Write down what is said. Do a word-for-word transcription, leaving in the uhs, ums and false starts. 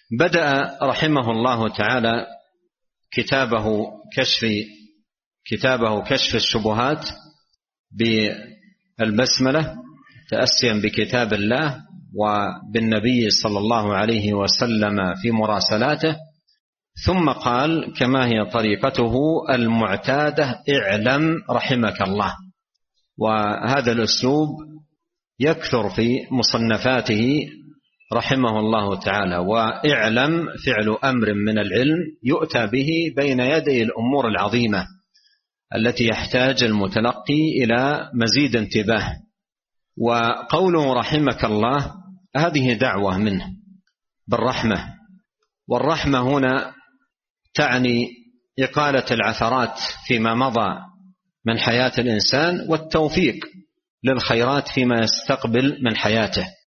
بدأ رحمه الله تعالى كتابه كشف كتابه كشف الشبهات بالبسملة تأسيا بكتاب الله وبالنبي صلى الله عليه وسلم في مراسلاته، ثم قال كما هي طريقته المعتادة: اعلم رحمك الله. وهذا الأسلوب يكثر في مصنفاته رحمه الله تعالى. واعلم فعل أمر من العلم يؤتى به بين يدي الأمور العظيمة التي يحتاج المتلقي إلى مزيد انتباه. وقوله رحمك الله هذه دعوة منه بالرحمة، والرحمة هنا تعني إقالة العثرات فيما مضى من حياة الإنسان والتوفيق للخيرات فيما يستقبل من حياته.